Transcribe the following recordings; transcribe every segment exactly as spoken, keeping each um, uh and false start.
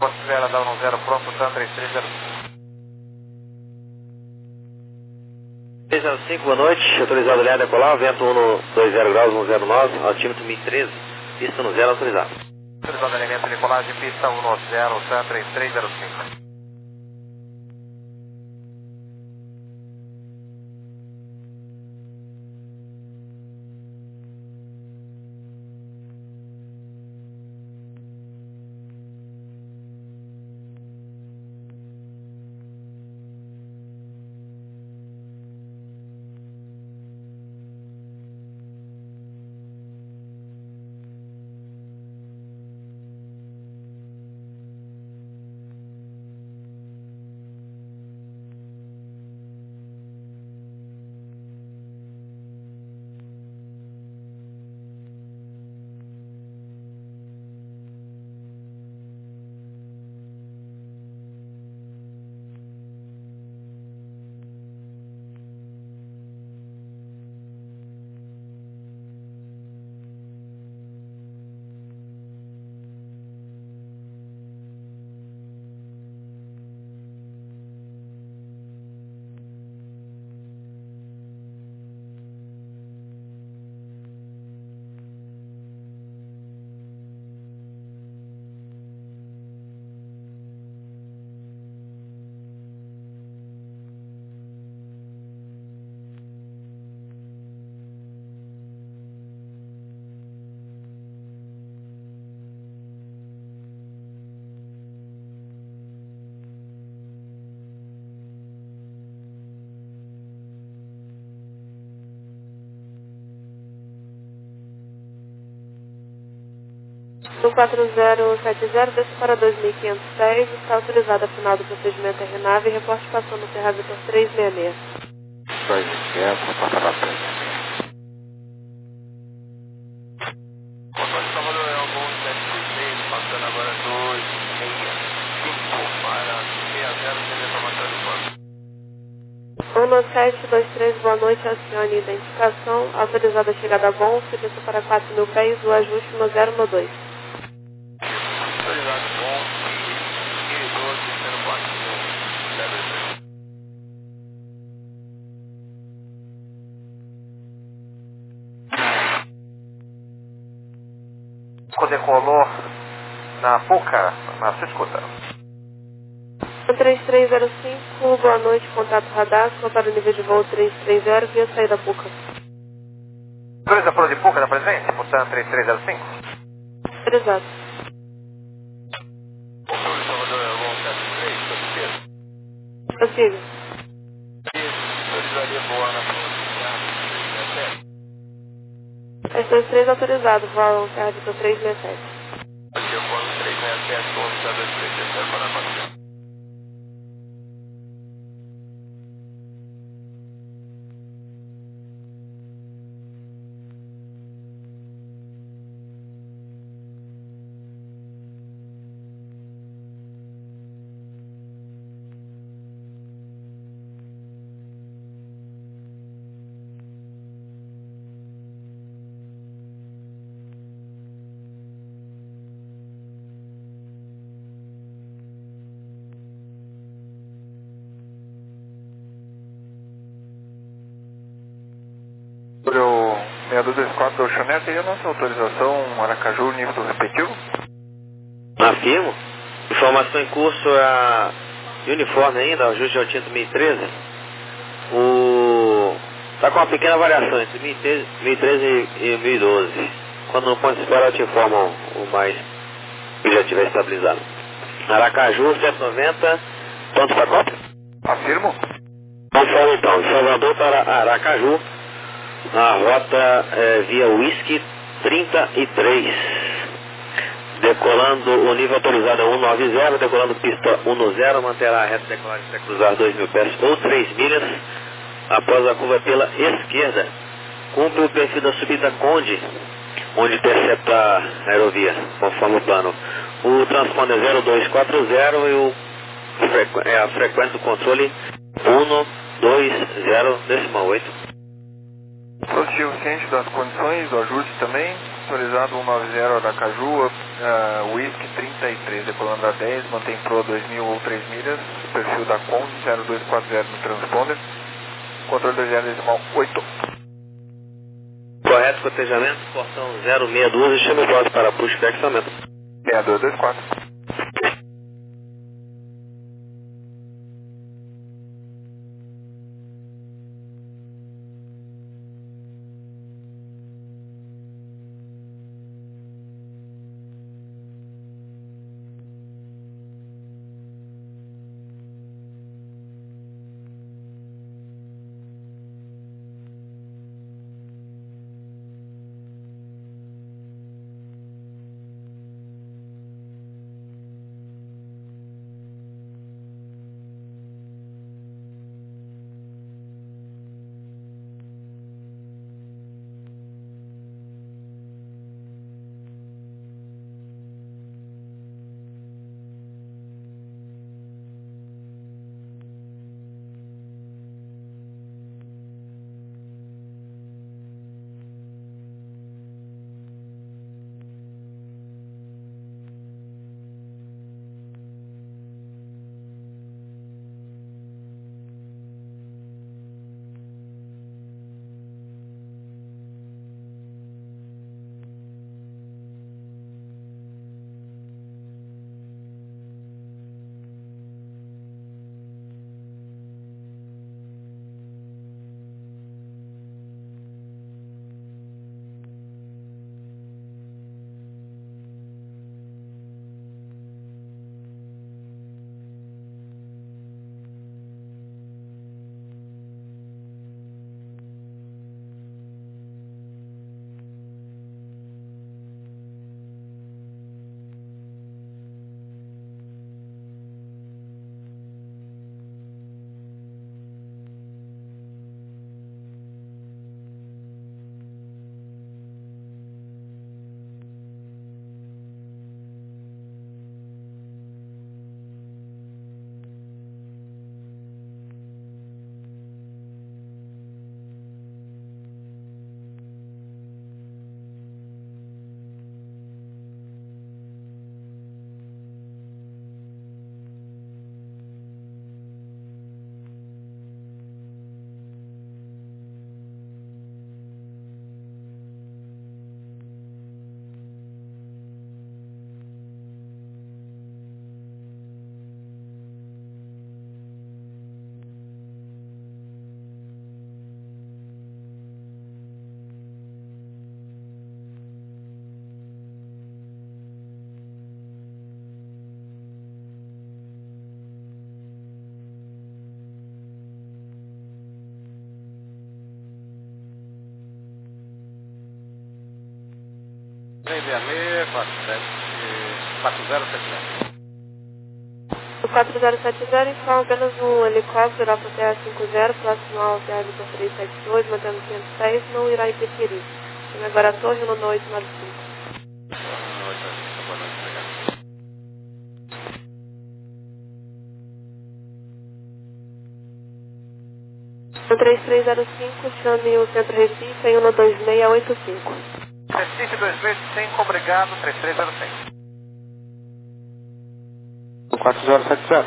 Porto Vera, dá um zero pronto, Tan três três zero cinco. três zero cinco, boa noite, autorizado Leandro a decolar, vento um dois zero graus, um zero nove, altímetro mil e treze, pista no zero autorizado. Autorizado elemento de decolagem, pista um zero, Tan três três zero cinco. um quatro zero sete zero, desce para dois mil quinhentos e dez, está autorizado a final do procedimento R nave e reporte passou no Serra Vitor trezentos e sessenta e seis. dois mil e quinhentos, reporta para trezentos e sessenta e seis. Controle Salvador é o Gol sete seis, passando agora dois seis cinco para seis zero, sem informação de plano. um sete dois três, boa noite, acione identificação, autorizada a chegada a bom, serviço para quatro mil pés, o ajuste no zero no dois. Autorizado bom, e doze, sendo quatro mil, zero três. Decolou na Puca, na sua escuta. três três zero cinco, boa noite, contato radar, só para o nível de voo trezentos e trinta, via saída Puca. Autoriza para o de Puca da presente, portanto três três zero cinco. Autorizado. Controle Salvador é o Gol sete três, certeza. Prossiga. Autorizaria voar na Puca, S dois três autorizado, voo Serra Vitor trezentos e sessenta e sete. aqui eu falo três seis sete, onze, dois três zero para quatro. Sobre o seis dois dois quatro do Oceanet, e a nossa autorização Aracaju, nível do repetido? Afirmo. Informação em curso a uniforme ainda, ajuste de altímetro mil e treze. O... Está com uma pequena variação entre mil e treze e mil e doze. Quando no ponto de espera eu te informo o mais que já estiver estabilizado. Aracaju, setecentos e noventa, ponto para cópia? Afirmo. Conforme então, de Salvador para Aracaju, na rota é, via Whisky trinta e três. Decolando o nível autorizado é cento e noventa, decolando pista cem, manterá a reta decolagem até cruzar dois mil pés ou três milhas, após a curva pela esquerda. Cumpre o perfil da subida Conde, onde intercepta a aerovia, conforme o plano. O transponder zero dois quatro zero e o é a frequência do controle um dois zero decimal oito. Positivo ciente das condições, do ajuste também. autorizado cento e noventa da Caju, uh, Whisky trinta e três, decolando a dez, mantém Pro dois mil ou três milhas, perfil da Conde zero dois quatro zero no transponder, controle dois zero decimal oito. Correto, cotejamento, portão zero seis doze, chame o voz para pushback somente. seis dois dois quatro. quatro zero sete zero. O quatro zero sete zero informa apenas um helicóptero Alfa Terra cinco zero, próximo ao Terra Vitor três sete dois, mantendo quinhentos e dez, não irá interferir. Chame agora a torre no oito nove cinco. No três três zero cinco, chame o Centro Recife em um dois seis oito cinco. Recife dois vezes cinco, obrigado, três três zero cinco. quatro zero sete zero.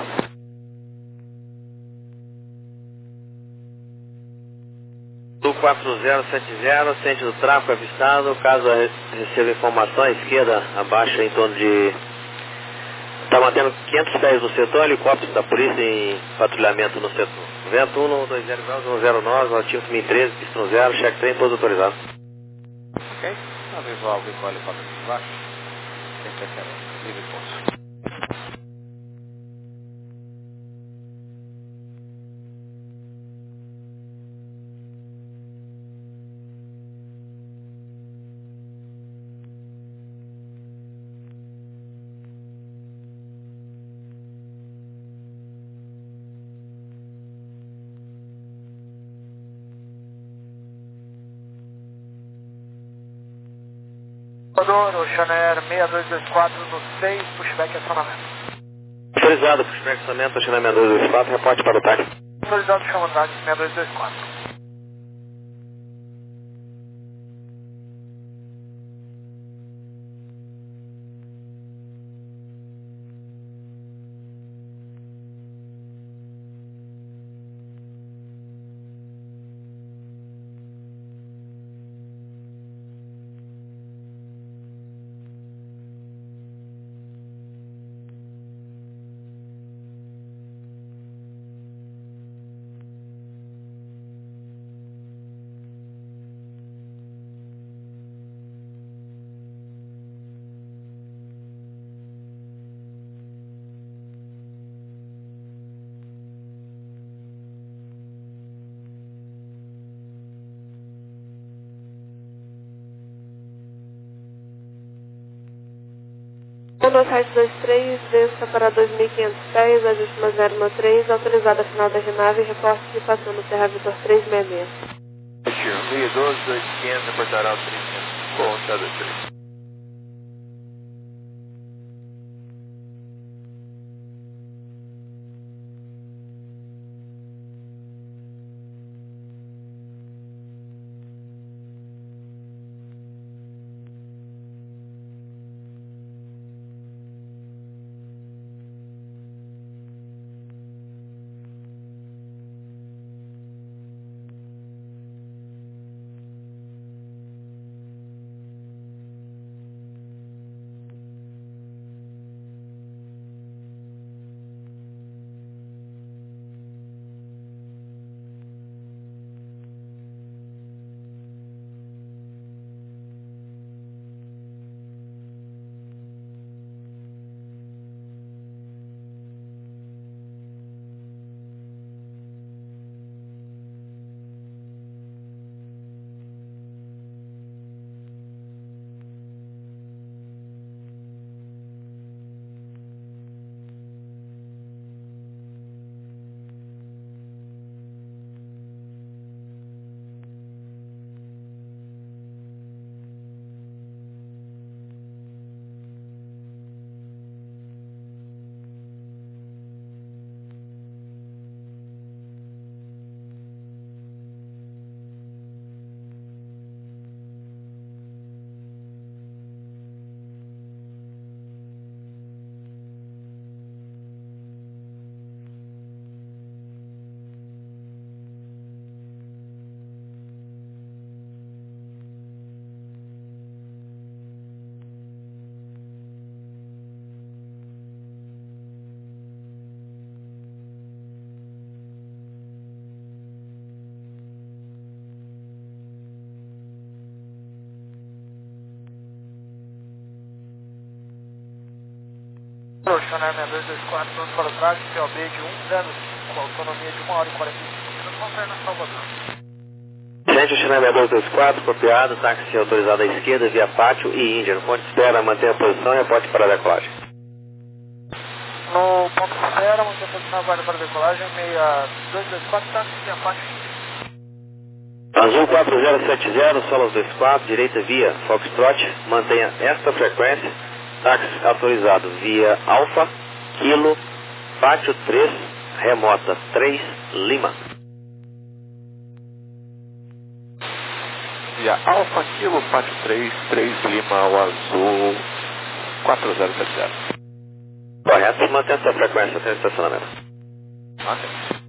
Do quatro zero sete zero, centro do tráfego avistado, caso receba informação à esquerda, abaixo em torno de... Está mantendo quinhentos pés no setor, helicóptero da polícia em patrulhamento no setor. Vento um dois zero um zero nove, ativo dois mil e treze, pistão zero, cheque trem, todo autorizado. Ok, a visual vem com o helicóptero de baixo. Tem que ser livre ponto. Ocean Air seis dois dois quatro no seis, pushback acionamento. Autorizado, pushback acionamento, Ocean Air seis dois dois quatro, reporte para o táxi. Autorizado, chama táxi seis dois dois quatro. sete dois três, desça para dois mil e quinhentos pés, ajuste uma zero um três, autorizada a final da Renave, reporte de passando no Serra Vitor trezentos e sessenta e seis. Rio doze, dois mil e quinhentos, reportará o trezentos com Serra três. Channel seis dois dois quatro, pronto para trás, P O B de um zero cinco, com autonomia de uma hora e quarenta e cinco minutos, conferna Salvador. Gente, Channel seis dois dois quatro, copiado, táxi autorizado à esquerda, via pátio e Índia. No ponto de espera, mantenha a posição e aponte para a decolagem. No ponto de espera, mantenha a posição, aguarde para a decolagem, seis dois dois quatro, táxi via pátio e Índia. Azul quatro zero sete zero, Solas dois quatro, direita via Foxtrot, mantenha esta frequência, táxi autorizado via Alfa, Kilo, Pátio três, Remota três, Lima. Via Alfa, Kilo, Pátio três, três Lima, o azul quatro zero sete zero. Correto, mantenha essa frequência até o estacionamento. Ok.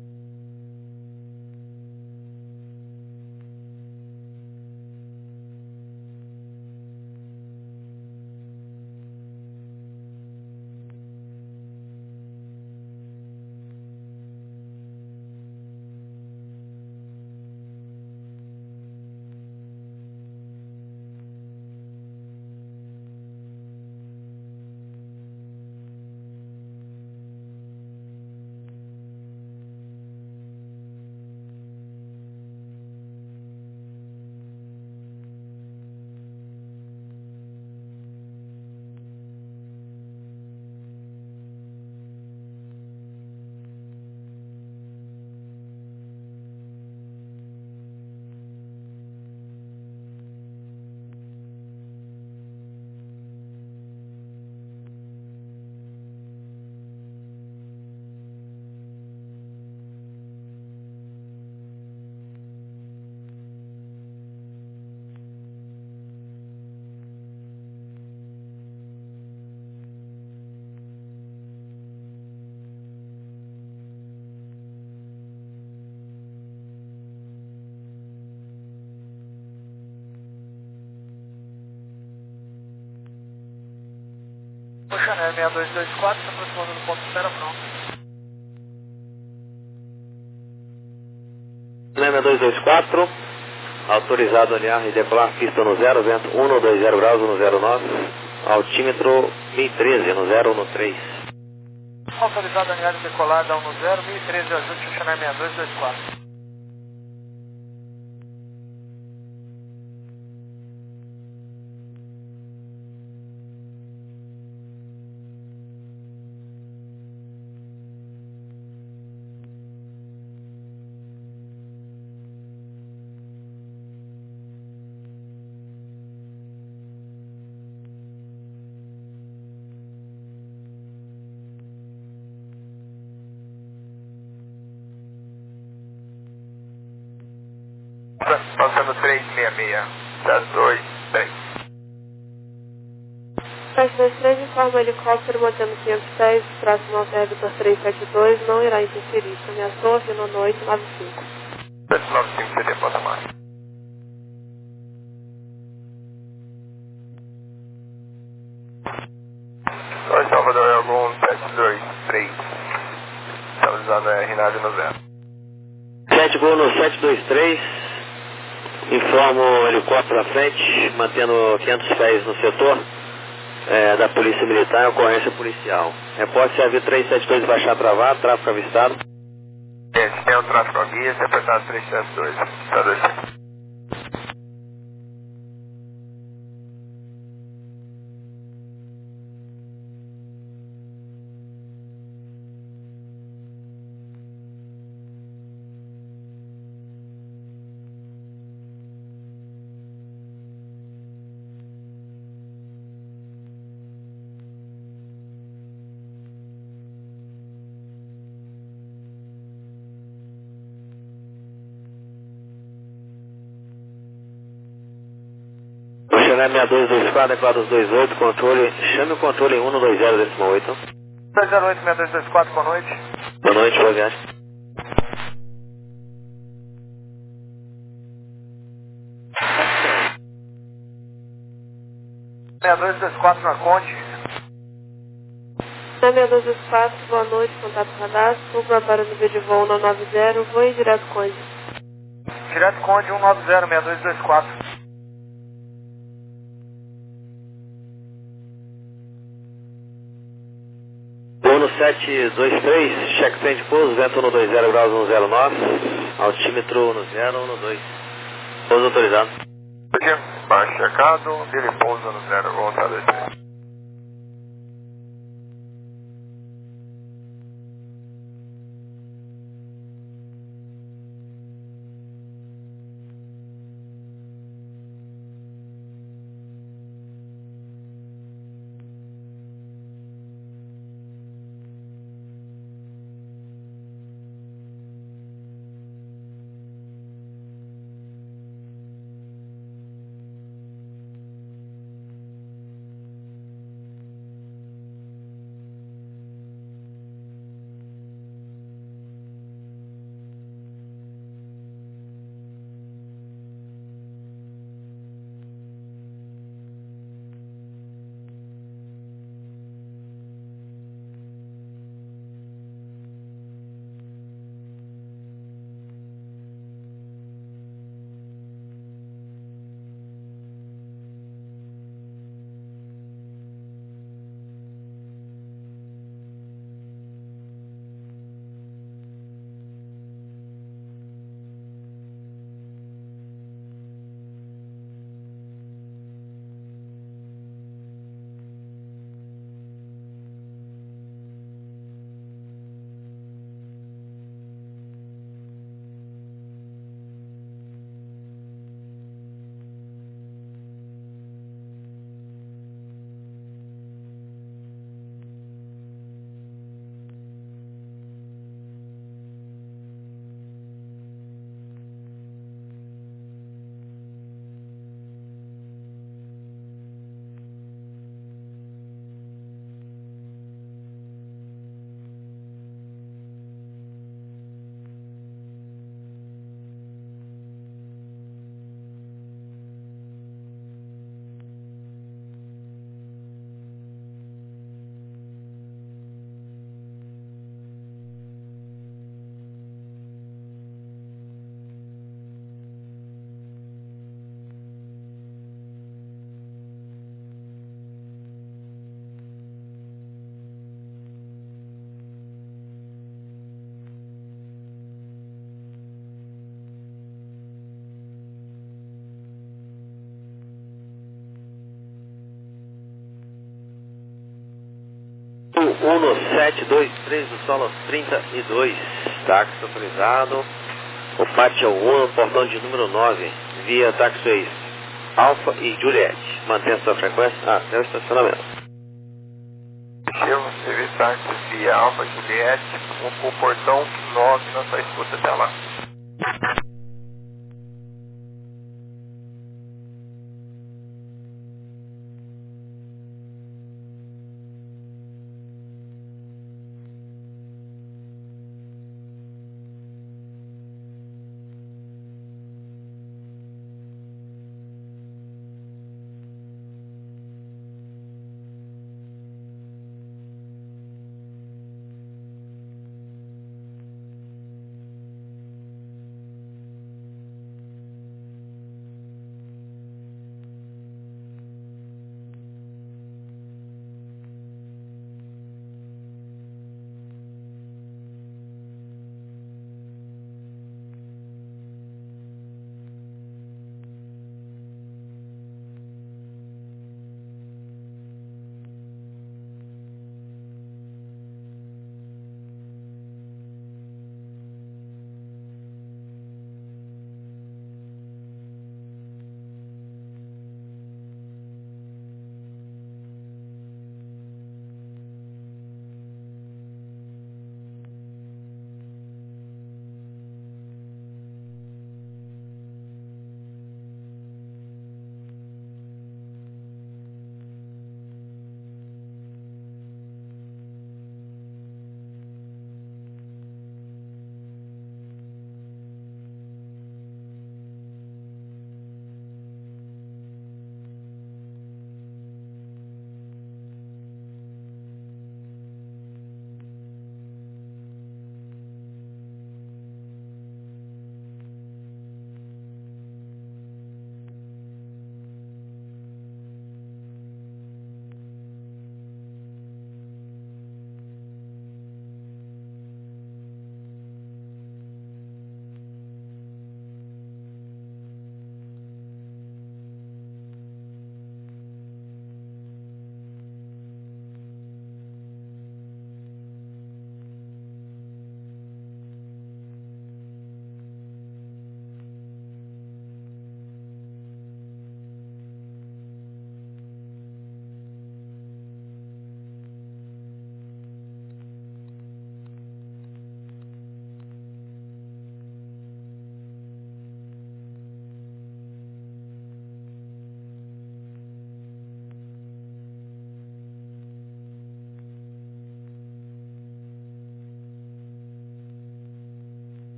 Channel seis dois dois quatro, se aproximando do ponto de espera, pronto. Channel seis dois dois quatro, autorizado a alinhar e decolar pista no zero, vento um dois zero graus, um zero nove, altímetro mil e treze, no zero um três. Autorizado a alinhar e decolar da um zero, mil e treze, ajuste o Channel seis dois dois quatro. Passando três seis seis, sete dois três. sete dois três, informa o helicóptero mantendo quinhentos e dez, próximo ao T R Vitor trezentos e setenta e dois, não irá interferir. Ameaçou, Renault oito nove cinco. sete nove cinco, C T, passa mais. Oi, Salvador, algum sete dois três. Estamos usando a R nove no zero. sete Gol no sete dois três. Informo o helicóptero à frente, mantendo quinhentos pés no setor é, da Polícia Militar em ocorrência policial. Repórter A V trezentos e setenta e dois baixar travado, tráfego avistado. Esse tem o tráfego aqui, esse é apertado trezentos e setenta e dois. Tá dois. Funcionário seis dois dois quatro, quatro dois oito, controle, chame o controle em um no dois zero decimal oito. dois zero oito, seis dois dois quatro, boa noite. Boa noite, boa viagem. seis dois dois quatro na Conde. seis dois dois quatro, boa noite, contato cadastro, prepara no vídeo de voo no nove zero, voo em direto Conde. Direto Conde cento e noventa, seis dois dois quatro. Voo no sete dois três, cheque frente de pouso, vento no dois zero graus, um zero nove, altímetro no zero, no dois. Pouso autorizado. Baixo checado, ele pousa no zero, vamos tá dois três. um no sete dois três do solo trinta e dois, táxi autorizado. O pátio é o um, portão de número nove, via taxiways Alfa e Juliette. Mantenha sua frequência até o estacionamento. Chegamos, serviço táxi via Alfa Juliette, o portão nove na sua escuta até lá.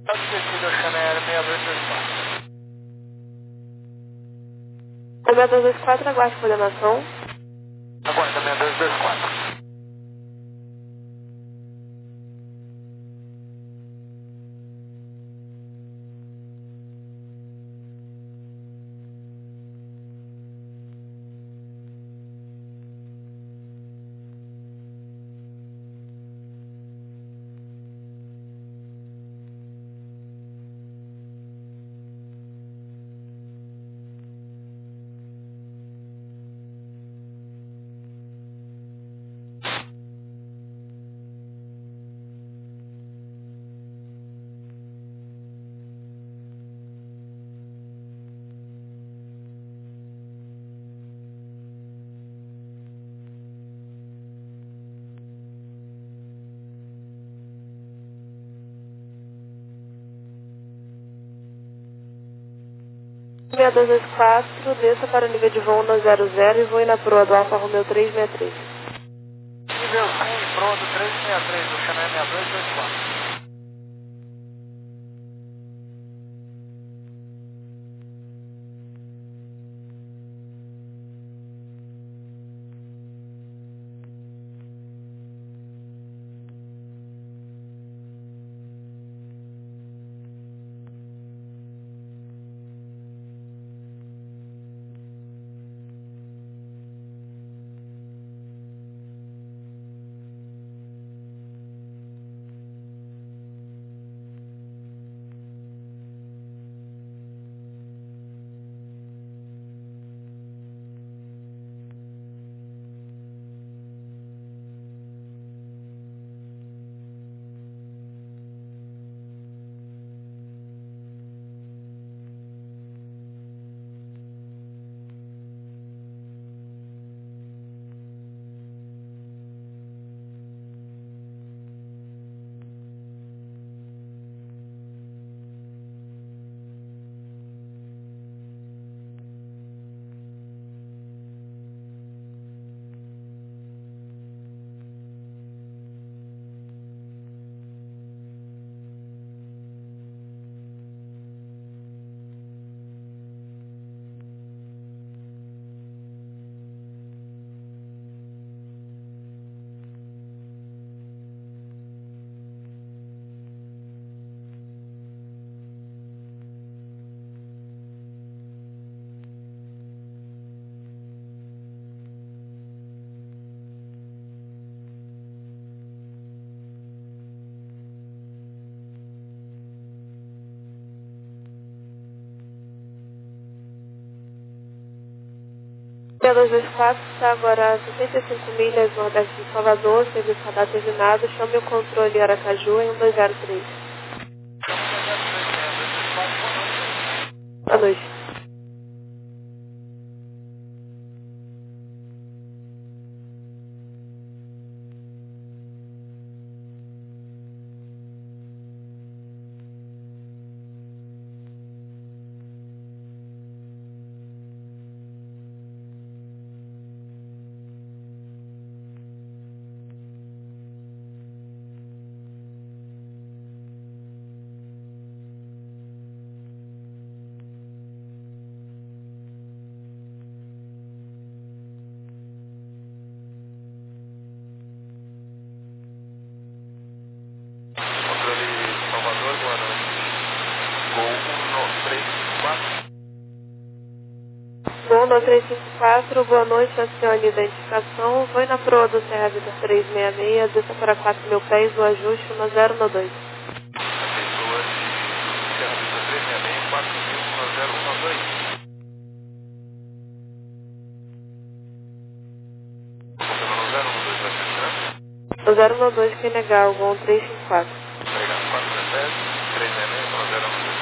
Pode descer, Oceano Aéreo seis dois dois quatro. seis dois dois quatro, aguarde coordenação. Aguarda seis dois dois quatro. seis dois dois quatro, desça para o nível de voo na zero zero e voe na proa do Alfa Romeo três seis três. Nível cem, proa do três seis três, Oceano Aéreo seis dois dois quatro. seis dois dois quatro está agora a sessenta e cinco milhas nordeste de Salvador, serviço radar terminado, chame o controle Aracaju em um dois zero três. Boa noite. Honda três cinco quatro, boa noite, acione identificação, voe na proa do Serra Vitor trezentos e sessenta e seis, desça para quatro mil pés, o ajuste um zero um dois. Pessoa de Serra Vitor trezentos e sessenta e seis, quatro mil, um zero um dois. Confirmando zero um dois, vai fechar? O zero um dois que é legal, voo três cinco quatro. Obrigado, quatro mil pés, trezentos e sessenta e seis, um zero um dois.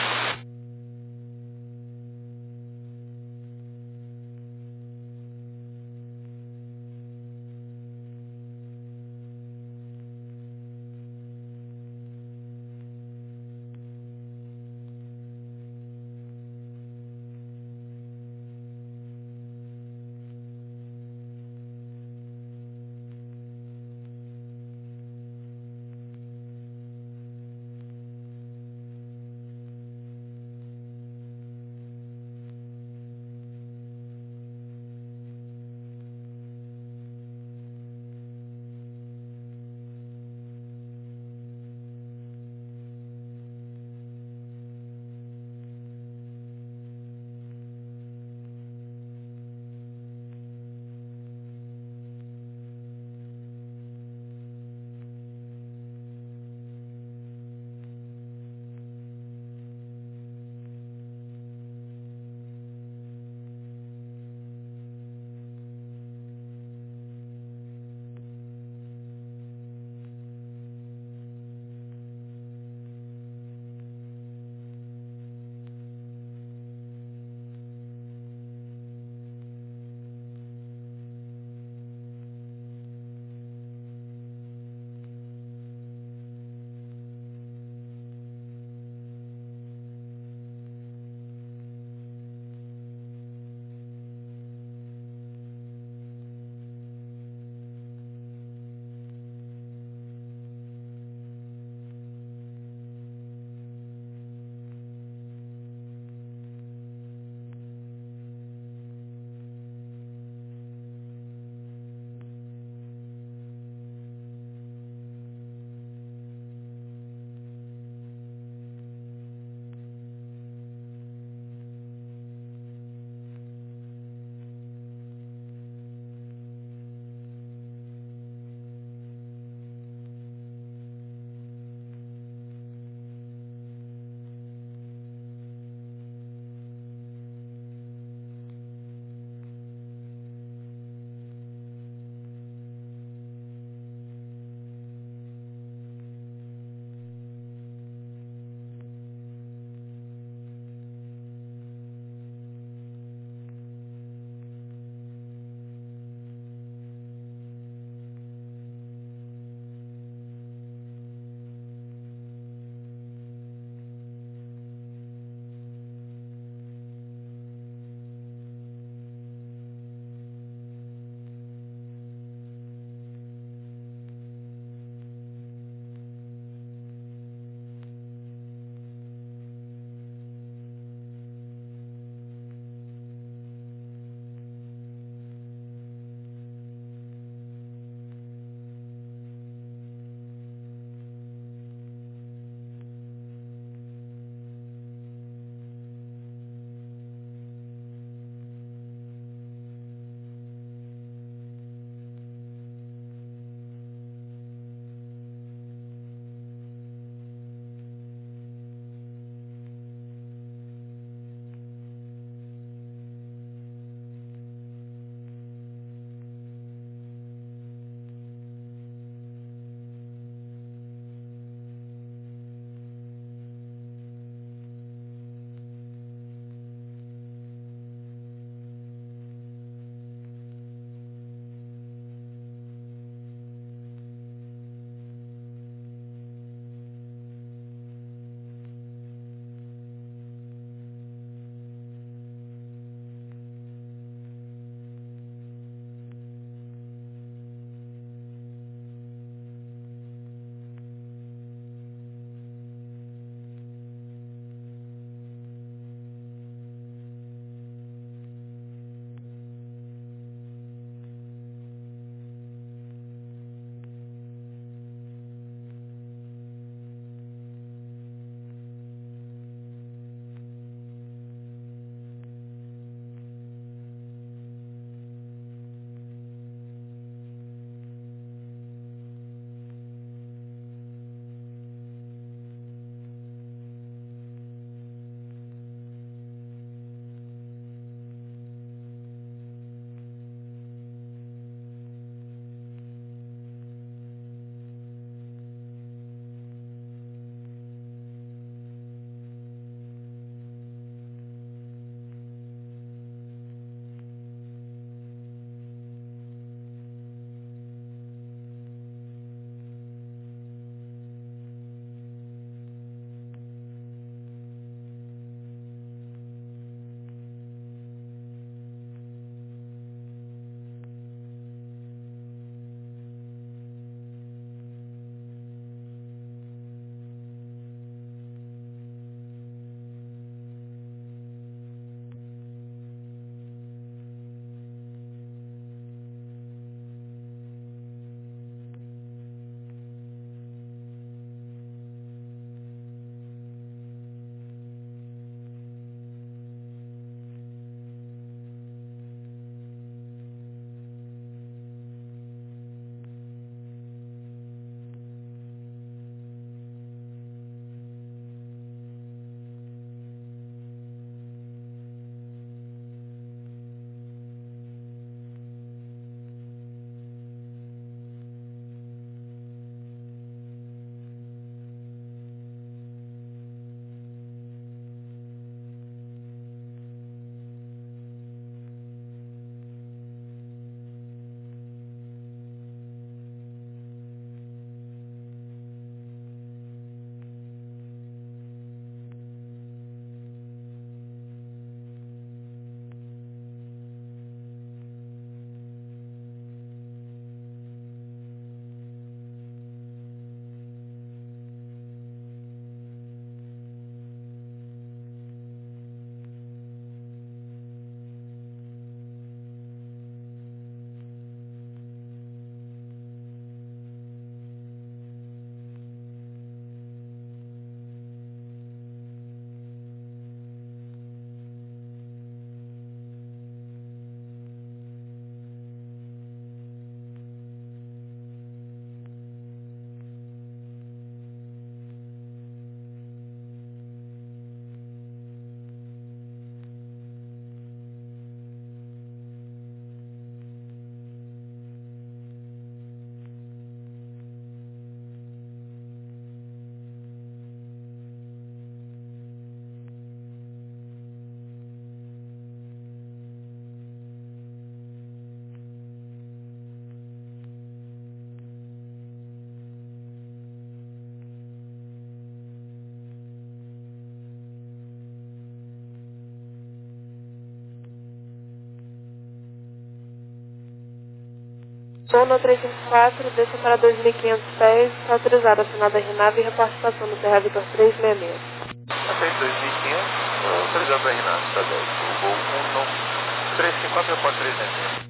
Tona trezentos e vinte e quatro, desça para dois mil e quinhentos pés, está autorizado a acionada Renave e repartição no Serra Vitor trezentos e sessenta e seis. Aceito dois mil e quinhentos, autorizado para Renato, está dez. O voo um trezentos e cinquenta e quatro, aeroporto trezentos.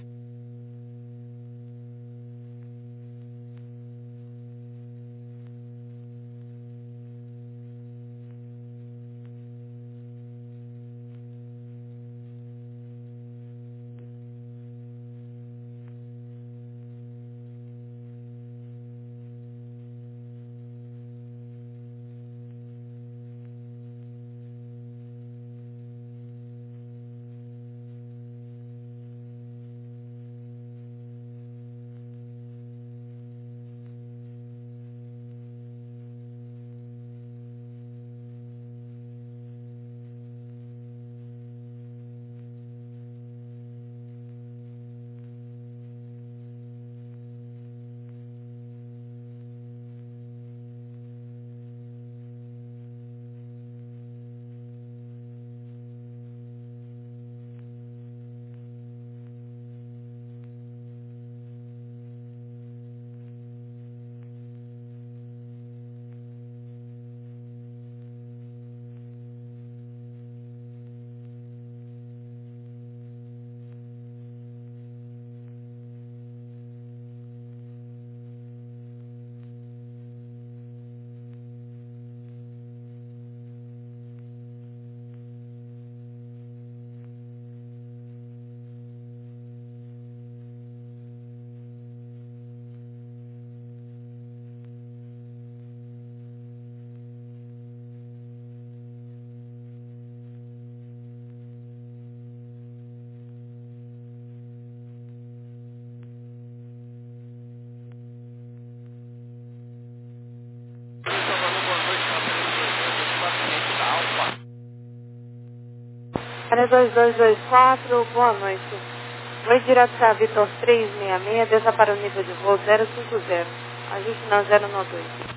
Área dois dois dois quatro, boa noite. Voo direto para Vitor trezentos e sessenta e seis, desça para o nível de voo zero cinco zero. Ajuste na zero nove dois.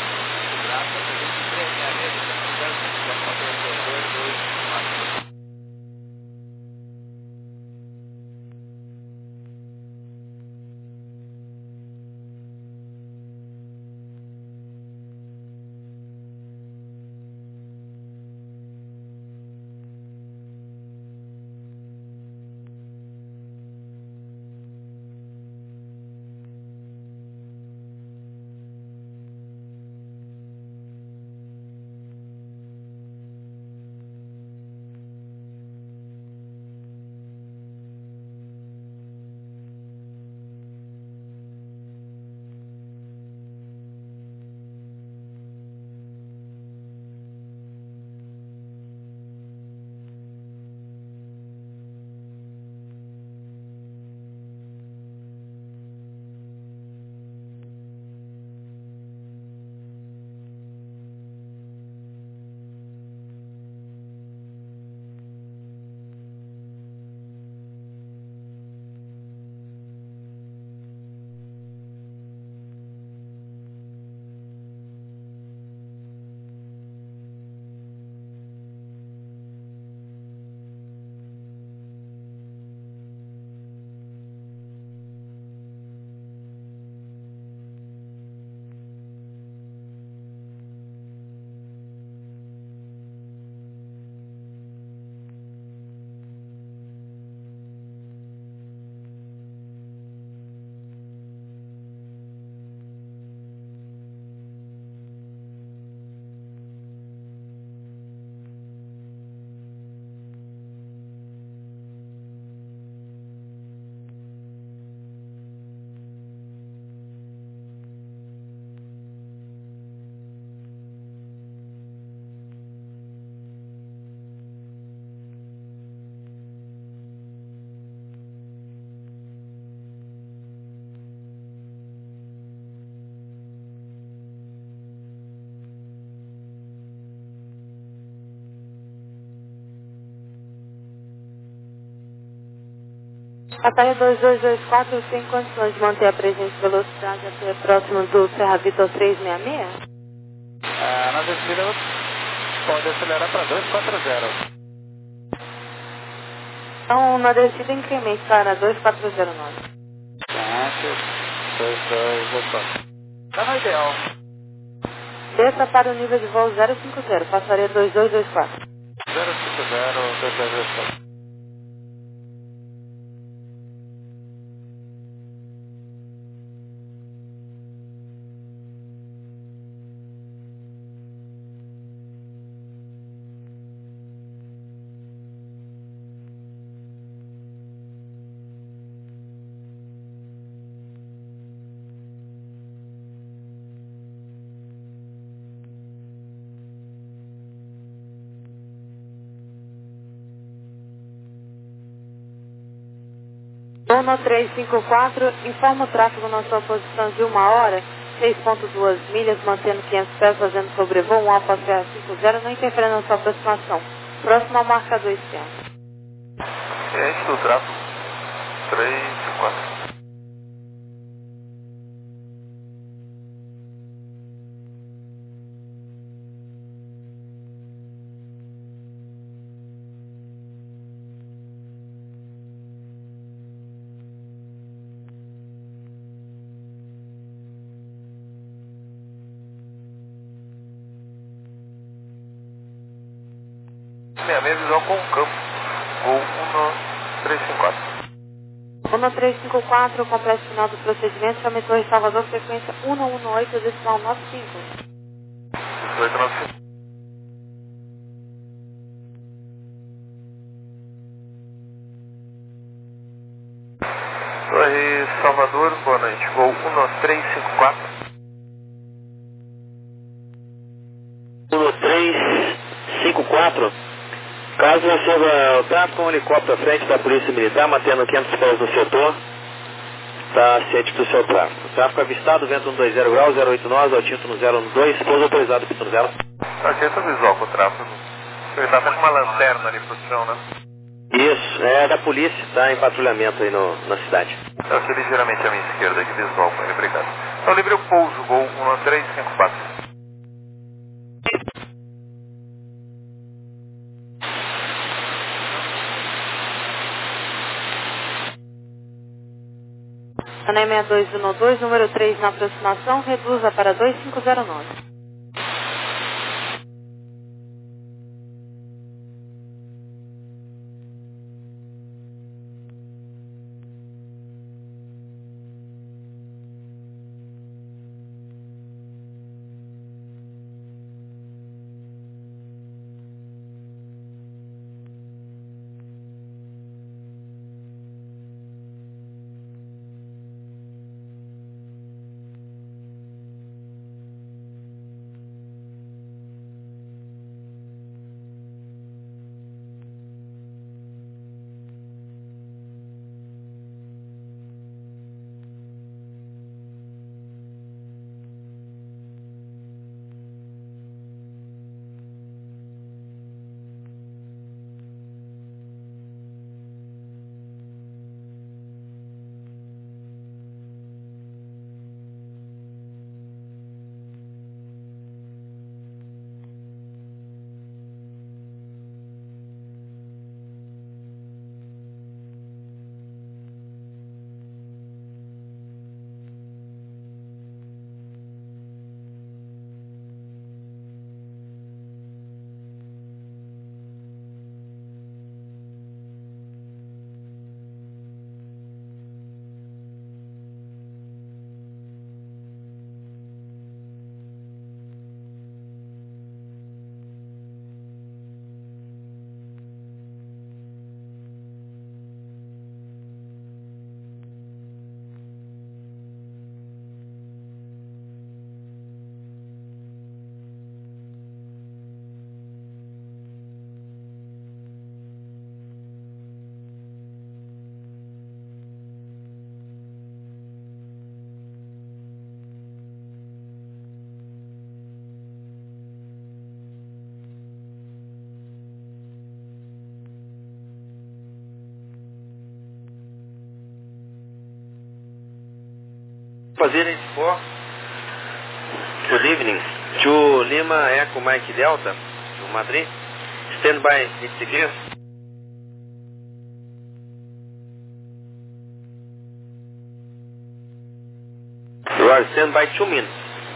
Batalha dois dois dois quatro tem condições de manter a presente velocidade até próximo do Serra Vitor trezentos e sessenta e seis? Ah, na descida pode acelerar para dois quatro zero. Então, na descida incremente para dois quatro zero nove. Tá. Márcio, dois dois dois quatro. Tá no ideal. Desça para o nível de voo zero cinco zero, passaria dois dois dois quatro. zero cinco zero dois dois dois quatro. um três cinco quatro, informa o tráfego na sua posição de uma hora, seis ponto dois milhas, mantendo quinhentos pés, fazendo sobrevoo, um Alfa Serra cinco zero, não interferindo na sua aproximação. Próximo ao marcador externo. Ciente do tráfego, três quatro. Minha minha visão com o campo. Voo um três cinco quatro. um três cinco quatro, completo final do procedimento, chame Torre Salvador, frequência um um oito, decimal nove cinco. oito nove cinco. Torre Salvador, boa noite. Voo um três cinco quatro. um três cinco quatro. Caso receba o tráfego, um helicóptero à frente da Polícia Militar, mantendo quinhentos pés no setor, está ciente do seu tráfego. Tráfego avistado, vento um dois zero graus, zero oito nós, altimetro no zero um dois, pouso autorizado, pista no zero. Agência visual com o tráfego. Ele está até com uma lanterna ali pro chão, né? Isso, é da polícia, está em patrulhamento aí no, na cidade. Eu aqui ligeiramente à minha esquerda, aqui visual com ele, obrigado. Então livre o pouso, voo um três cinco quatro. Ana seis dois um dois, número três na aproximação, reduza para dois cinco zero nove. Fazer for good evening to Lima Echo Mike Delta to Madrid. Stand by, it's clear. Start stand by two minutes.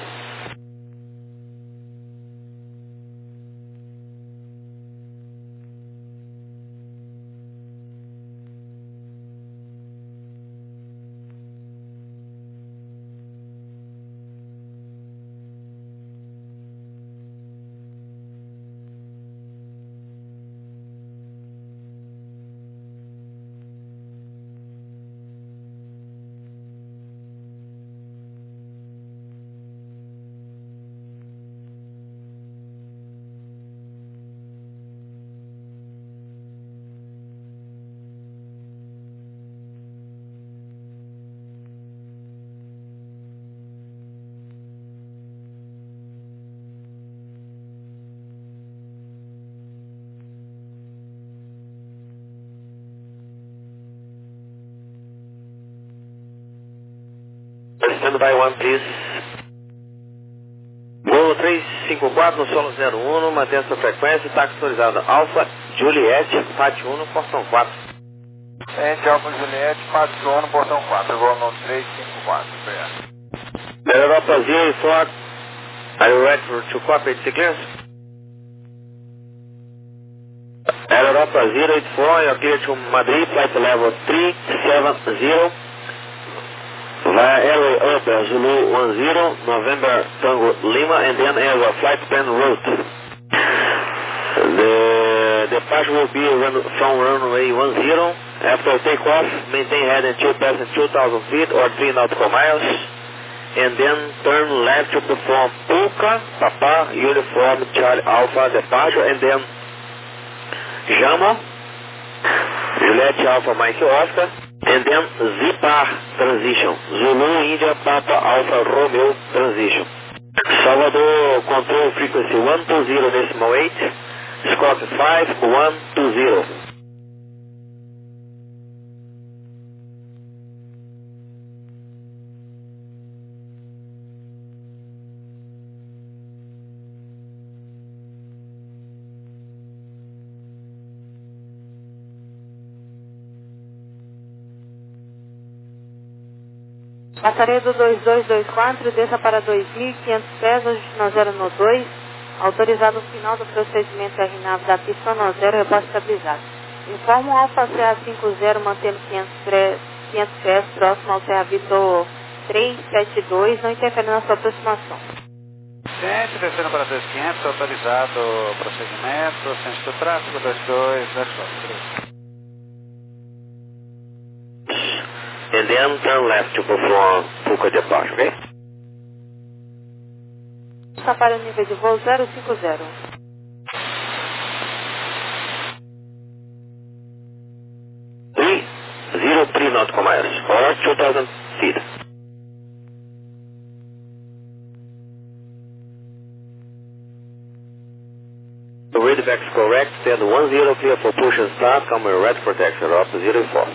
Stand by one, please. Voo três cinco quatro no solo zero um, mantenha essa frequência, táxi autorizado Alfa Juliette, Pátio um, portão quatro. Ente Alfa Juliette, Pátio um, portão quatro, voo no três cinco quatro, obrigado. Europa zero four, are you ready for to copy its clearance? Europa zero eight four, you're clear to Madrid, flight level three seven zero. Via airway up uh, Zulu one zero, November Tango Lima, and then have a flight plan route. The departure will be run, from runway one zero. After takeoff, maintain head until passing two thousand feet or three nautical miles, and then turn left to perform Polka, Papa, Uniform, Charlie Alpha departure, and then Jama, Juliette Alpha, Mike Oscar, and then Zipar transition, Zulu India Papa Alpha Romeo transition. Salvador control frequency one two zero decimal eight, Scott five one two zero. Passaria do dois dois dois quatro, desça para dois mil e quinhentos pés, hoje no zero no dois, autorizado no final do procedimento R nave da pista no zero, reposto estabilizado. Informa o Alfa C A cinquenta, mantendo quinhentos pés, próximo ao Terra Vitor trezentos e setenta e dois, não interfere na sua aproximação. Gente, descendo para dois mil e quinhentos, autorizado o procedimento, centro do tráfego, dois dois dois quatro. And then turn left to perform Polka departure, okay? Está para o nível de voo zero cinco zero. three zero three nautical miles, or two thousand feet. The readback is correct, stand one zero clear for push and start, come with red protection, up zero four.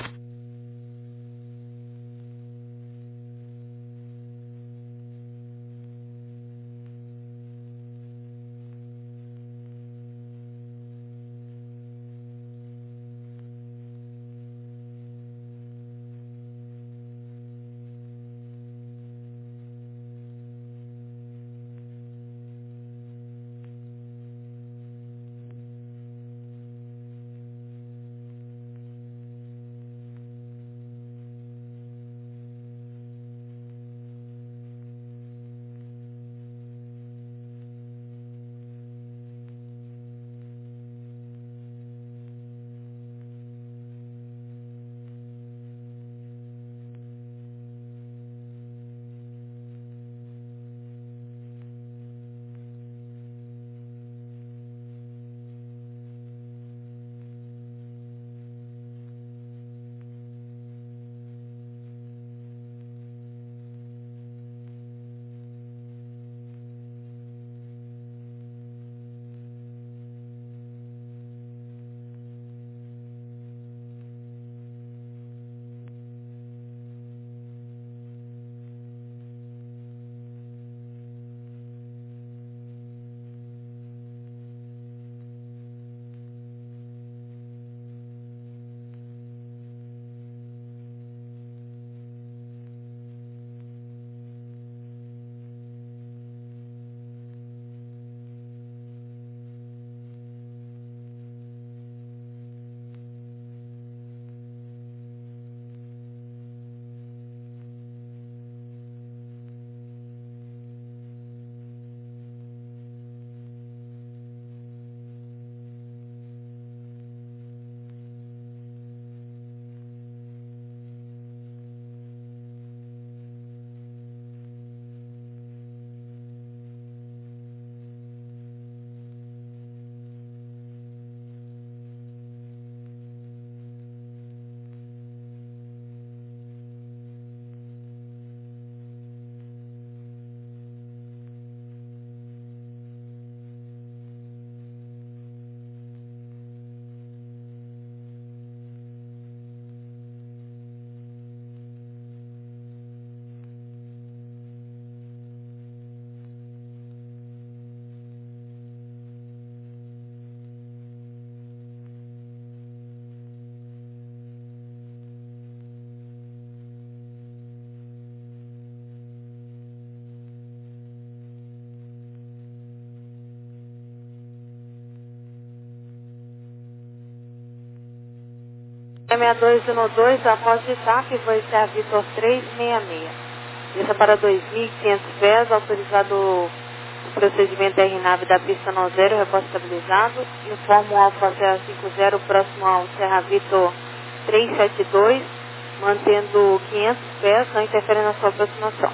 sessenta e dois um dois, após de T A P, voo Serra Vitor trezentos e sessenta e seis. Isso para dois mil e quinhentos pés, autorizado o procedimento R nave da pista não zero, repórter estabilizado. Informo o Alfa Serra cinquenta, próximo ao Serra Vitor trezentos e setenta e dois, mantendo quinhentos pés, não interfere na sua aproximação.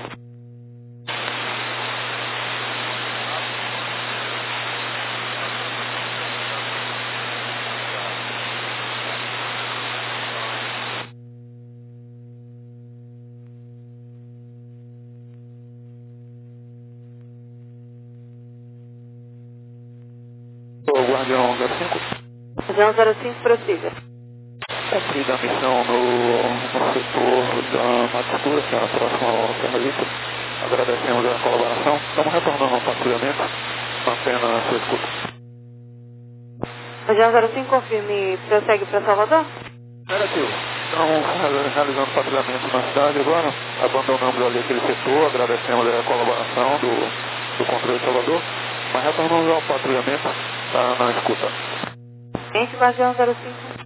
O Guardião zero cinco. Guardião zero cinco, prossiga. Cumprida a missão no, no setor da Matistura, que é próximo ao Serra Vitor. Agradecemos a colaboração. Estamos retornando ao patrulhamento, mantendo a sua escuta. Guardião zero cinco, confirme, prossegue para Salvador? Negativo. Estamos realizando patrulhamento na cidade agora. Abandonamos ali aquele setor, agradecemos a colaboração do, do controle de Salvador. Mas retornamos ao patrulhamento, está na escuta. Gente, Guardião zero cinco.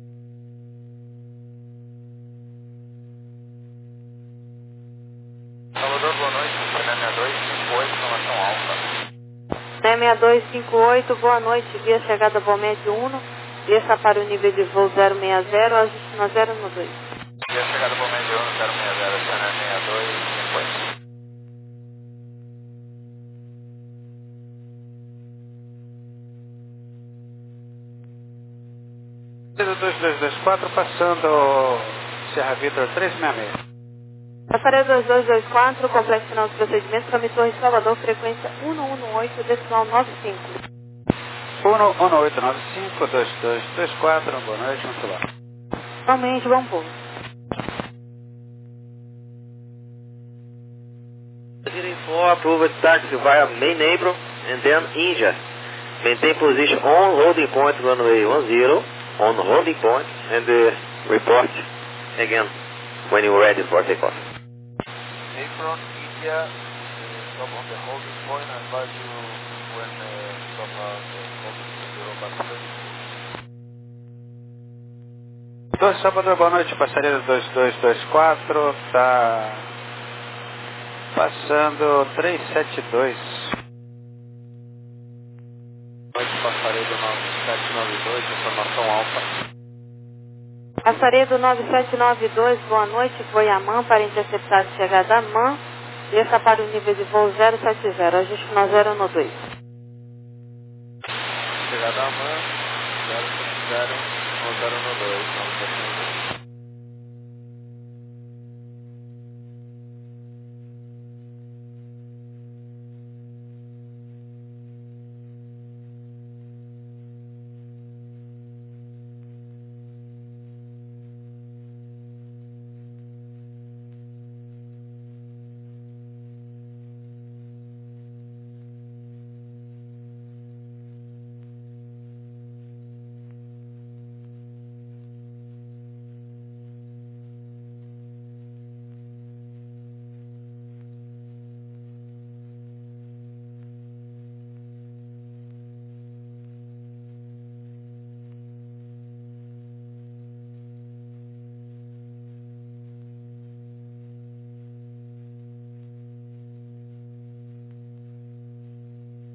Salvador, boa noite. sessenta e dois cinquenta e oito, informação alfa. sessenta e dois cinquenta e oito, boa noite. Via chegada Voo Médio um, desça para o nível de voo zero sessenta, ajuste na zero no dois. Via chegada Voo Médio um, zero sessenta, sessenta e dois cinquenta. dois dois dois quatro, passando Serra Vitor trezentos e sessenta e seis. Passaria dois dois dois quatro, complexo final de procedimento, Caminho Torre Salvador, frequência um um oito, decimal nove cinco. um um oito nove cinco, dois dois dois quatro, boa noite, vamos lá. Realmente, bom povo. zero four, approved taxi via main apron and then India. Maintain position on holding point runway ten, on holding point, and uh, report again when you're ready for takeoff. Apron, India, uh, stop on the holding point, I advise you when uh, stop on the holding point. dois Salvador, boa noite, passaria dois dois dois quatro, tá passando trezentos e setenta e dois. Noite, passaria do nove sete nove dois, informação alfa. Passaria do nove sete nove dois, boa noite, Voiamã, para interceptar a chegada a M A N, desça para o nível de voo zero sete zero, ajuste na zero no dois. Chegada a M A N, zero sete zero, zero no dois,